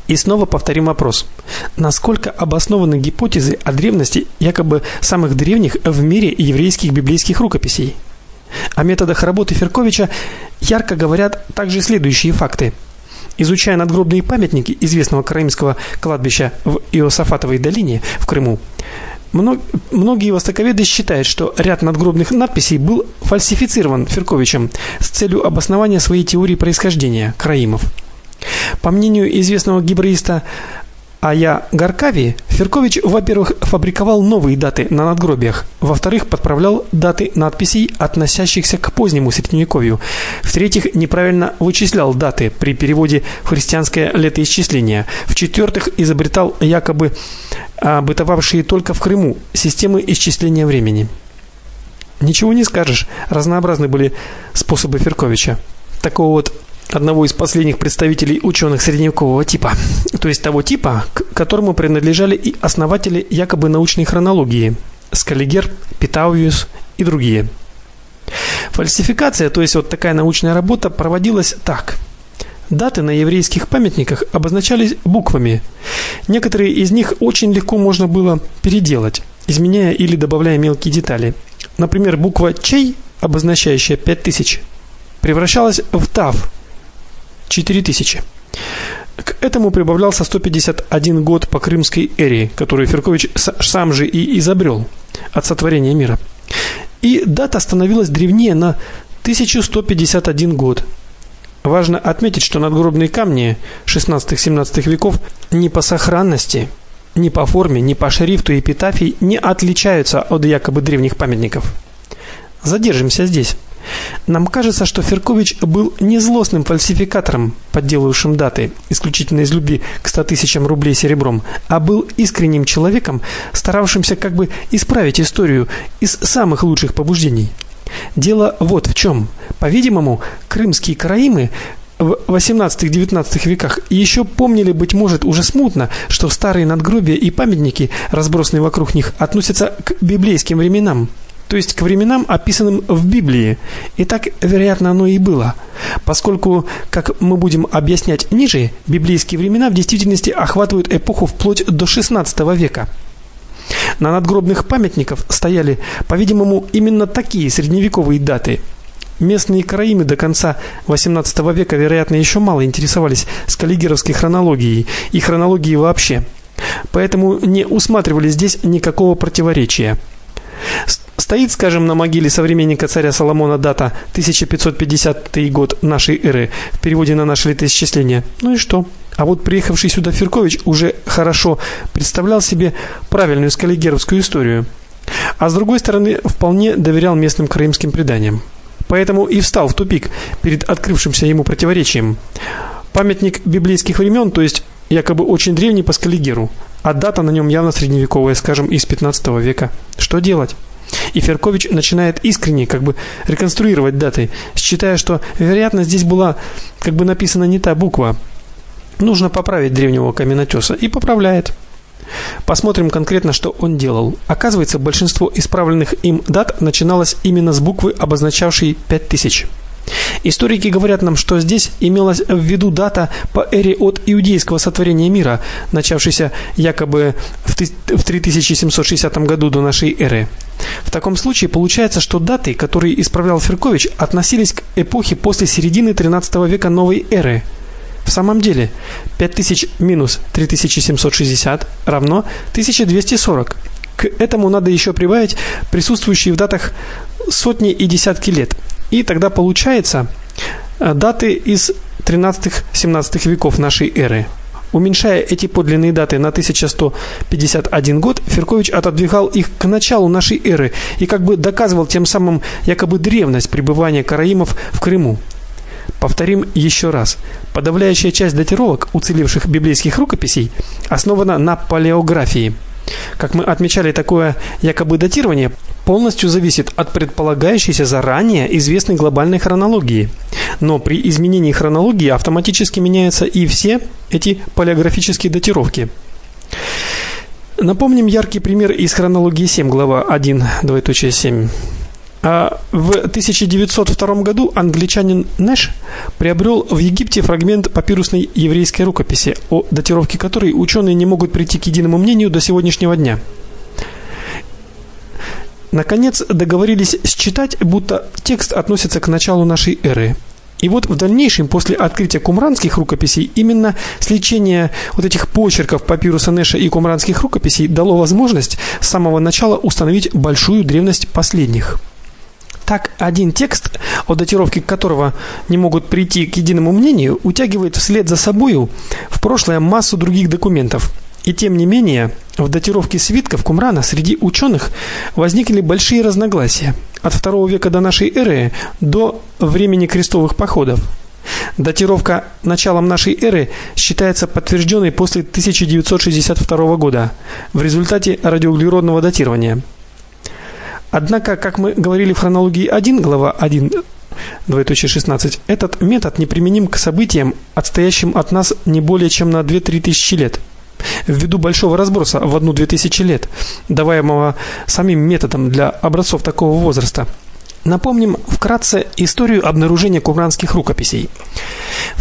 И снова повторим вопрос. Насколько обоснованы гипотезы о древности якобы самых древних в мире еврейских библейских рукописей? О методах работы Ферковича ярко говорят также следующие факты. Изучая надгробные памятники известного караимского кладбища в Иосафатовой долине в Крыму, многие востоковеды считают, что ряд надгробных надписей был фальсифицирован Ферковичем с целью обоснования своей теории происхождения караимов. По мнению известного гебреиста Ая Гаркави, Феркович, во-первых, фабриковал новые даты на надгробиях, во-вторых, подправлял даты надписей, относящихся к позднему средневековью, в-третьих, неправильно вычислял даты при переводе в христианское летоисчисление, в-четвертых, изобретал якобы бытовавшие только в Крыму системы исчисления времени. Ничего не скажешь, разнообразны были способы Ферковича. Такого вот одного из последних представителей ученых средневекового типа, то есть того типа, к которому принадлежали и основатели якобы научной хронологии: Скаллигер, Питауиус и другие. Фальсификация, то есть вот такая научная работа, проводилась так. Даты на еврейских памятниках обозначались буквами. Некоторые из них очень легко можно было переделать, изменяя или добавляя мелкие детали. Например, буква Чей, обозначающая 5000, превращалась в Тав 4000. К этому прибавлялся 151 год по крымской эре, которую Феркович сам же и изобрел от сотворения мира. И дата становилась древнее на 1151 год. Важно отметить, что надгробные камни 16-17 веков ни по сохранности, ни по форме, ни по шрифту эпитафий не отличаются от якобы древних памятников. Задержимся здесь. Нам кажется, что Феркович был не злостным фальсификатором, подделывавшим даты исключительно из любви к 100 тысячам рублей серебром, а был искренним человеком, старавшимся как бы исправить историю из самых лучших побуждений. Дело вот в чем. По-видимому, крымские караимы в 18-19 веках еще помнили, быть может, уже смутно, что старые надгробия и памятники, разбросанные вокруг них, относятся к библейским временам, то есть к временам, описанным в Библии. И так, вероятно, оно и было, поскольку, как мы будем объяснять ниже, библейские времена в действительности охватывают эпоху вплоть до XVI века. На надгробных памятниках стояли, по-видимому, именно такие средневековые даты. Местные караимы до конца XVIII века, вероятно, еще мало интересовались скаллигеровской хронологией и хронологией вообще. Поэтому не усматривали здесь никакого противоречия. Стоит, скажем, на могиле современника царя Соломона дата 1550 год нашей эры в переводе на наше летоисчисление. Ну и что? А вот приехавший сюда Феркович уже хорошо представлял себе правильную скаллигеровскую историю, а с другой стороны, вполне доверял местным караимским преданиям. Поэтому и встал в тупик перед открывшимся ему противоречием. Памятник библейских времен, то есть якобы очень древний по Скаллигеру, а дата на нем явно средневековая, скажем, из 15 века. Что делать? И Феркович начинает искренне как бы реконструировать даты, считая, что, вероятно, здесь была как бы написана не та буква. Нужно поправить древнего каменотеса, и поправляет. Посмотрим конкретно, что он делал. Оказывается, большинство исправленных им дат начиналось именно с буквы, обозначавшей 5000. Историки говорят нам, что здесь имелась в виду дата по эре от иудейского сотворения мира, начавшейся якобы в 3760 году до нашей эры. В таком случае получается, что даты, которые исправлял Феркович, относились к эпохе после середины 13 века новой эры. В самом деле, 5000 минус 3760 равно 1240. К этому надо еще прибавить присутствующие в датах сотни и десятки лет. И тогда получается даты из 13-17 веков нашей эры. Уменьшая эти подлинные даты на 1151 год, Феркович отодвигал их к началу нашей эры и как бы доказывал тем самым якобы древность пребывания караимов в Крыму. Повторим еще раз. Подавляющая часть датировок уцелевших библейских рукописей основана на палеографии. Как мы отмечали, такое якобы датирование полностью зависит от предполагающейся заранее известной глобальной хронологии. Но при изменении хронологии автоматически меняются и все эти палеографические датировки. Напомним яркий пример из хронологии 7, глава 1, 2.7. В 1902 году англичанин Нэш приобрел в Египте фрагмент папирусной еврейской рукописи, о датировке которой ученые не могут прийти к единому мнению до сегодняшнего дня. Наконец договорились считать, будто текст относится к началу нашей эры. И вот в дальнейшем, после открытия кумранских рукописей, именно сличение вот этих почерков папируса Нэша и кумранских рукописей дало возможность с самого начала установить большую древность последних. Так, один текст, о датировке которого не могут прийти к единому мнению, утягивает вслед за собою в прошлое массу других документов. И тем не менее, в датировке свитков Кумрана среди ученых возникли большие разногласия от II века до нашей эры до времени крестовых походов. Датировка началом нашей эры считается подтвержденной после 1962 года в результате радиоуглеродного датирования. Однако, как мы говорили в хронологии 1, глава 1, 2.16, этот метод неприменим к событиям, отстоящим от нас не более чем на 2-3 тысячи лет. Ввиду большого разброса в 1-2 тысячи лет, даваемого самим методом для образцов такого возраста. Напомним вкратце историю обнаружения кумранских рукописей. В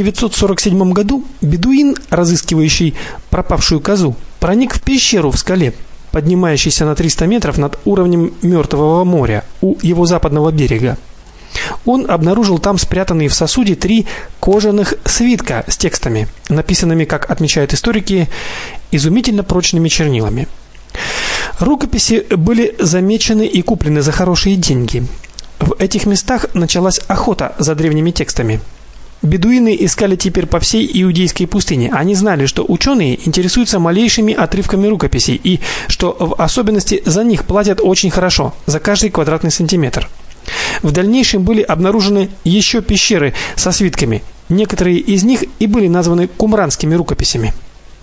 1947 году бедуин, разыскивающий пропавшую козу, проник в пещеру в скале, поднимающийся на 300 метров над уровнем Мертвого моря у его западного берега. Он обнаружил там спрятанные в сосуде 3 кожаных свитка с текстами, написанными, как отмечают историки, изумительно прочными чернилами. Рукописи были замечены и куплены за хорошие деньги. В этих местах началась охота за древними текстами. Бедуины искали теперь по всей иудейской пустыне. Они знали, что ученые интересуются малейшими отрывками рукописей и что в особенности за них платят очень хорошо, за каждый квадратный сантиметр. В дальнейшем были обнаружены еще пещеры со свитками. Некоторые из них и были названы кумранскими рукописями.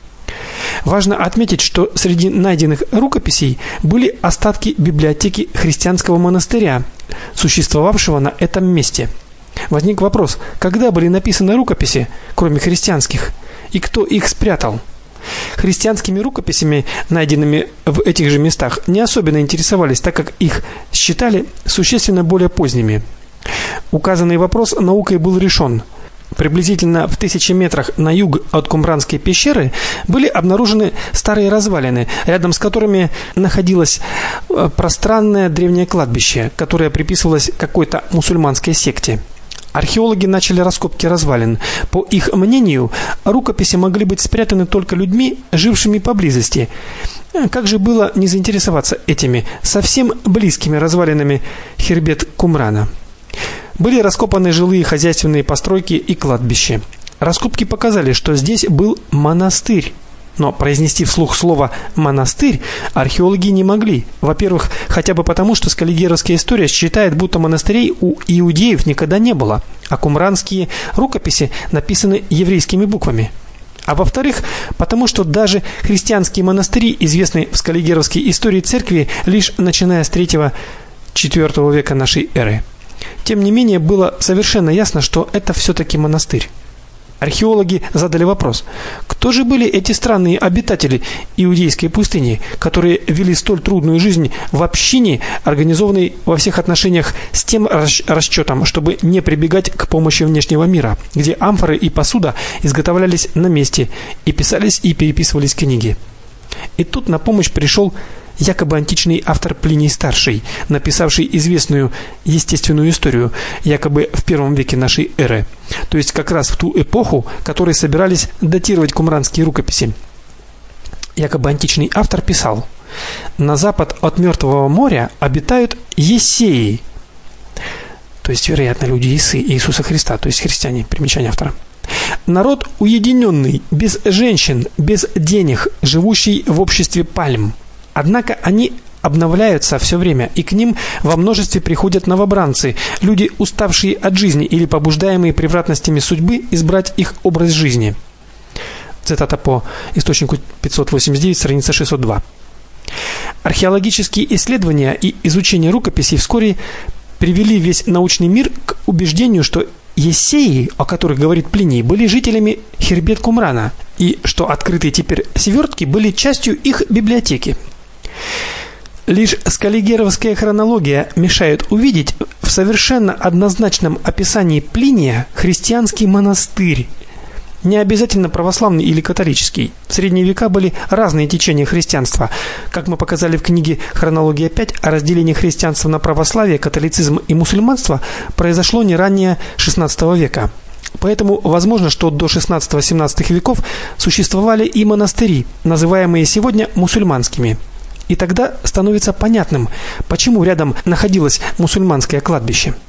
Важно отметить, что среди найденных рукописей были остатки библиотеки христианского монастыря, существовавшего на этом месте. Возник вопрос: когда были написаны рукописи, кроме христианских, и кто их спрятал? Христианскими рукописями, найденными в этих же местах, не особенно интересовались, так как их считали существенно более поздними. Указанный вопрос наукой был решен. Приблизительно в 1000 метрах на юг от Кумранской пещеры были обнаружены старые развалины, рядом с которыми находилось пространное древнее кладбище, которое приписывалось какой-то мусульманской секте. Археологи начали раскопки развалин. По их мнению, рукописи могли быть спрятаны только людьми, жившими поблизости. Как же было не заинтересоваться этими совсем близкими развалинами Хербет Кумрана? Были раскопаны жилые хозяйственные постройки и кладбище. Раскопки показали, что здесь был монастырь. Но произнести вслух слово «монастырь» археологи не могли. Во-первых, хотя бы потому, что скаллигеровская история считает, будто монастырей у иудеев никогда не было, а кумранские рукописи написаны еврейскими буквами. А во-вторых, потому что даже христианские монастыри известны в скаллигеровской истории церкви лишь начиная с 3-4 века нашей эры. Тем не менее, было совершенно ясно, что это все-таки монастырь. Археологи задали вопрос: кто же были эти странные обитатели иудейской пустыни, которые вели столь трудную жизнь в общине, организованной во всех отношениях с тем расчетом, чтобы не прибегать к помощи внешнего мира, где амфоры и посуда изготовлялись на месте и писались и переписывались книги. И тут на помощь пришел якобы античный автор Плиний Старший, написавший известную естественную историю, якобы в 1 веке нашей эры, то есть как раз в ту эпоху, которой собирались датировать кумранские рукописи. Якобы античный автор писал: «На запад от Мертвого моря обитают ессеи», то есть, вероятно, люди Иисуса Христа, то есть христиане, примечание автора. «Народ уединенный, без женщин, без денег, живущий в обществе пальм. Однако они обновляются все время, и к ним во множестве приходят новобранцы, люди, уставшие от жизни или побуждаемые превратностями судьбы избрать их образ жизни». Цитата по источнику 589, страница 602. Археологические исследования и изучение рукописей вскоре привели весь научный мир к убеждению, что ессеи, о которых говорит Плиний, были жителями Хербет Кумрана, и что открытые теперь свертки были частью их библиотеки. Лишь скаллигеровская хронология мешает увидеть в совершенно однозначном описании Плиния христианский монастырь. Не обязательно православный или католический. В средние века были разные течения христианства. Как мы показали в книге «Хронология 5», о разделении христианства на православие, католицизм и мусульманство произошло не ранее XVI века. Поэтому возможно, что до XVI-XVII веков существовали и монастыри, называемые сегодня мусульманскими. И тогда становится понятным, почему рядом находилось мусульманское кладбище.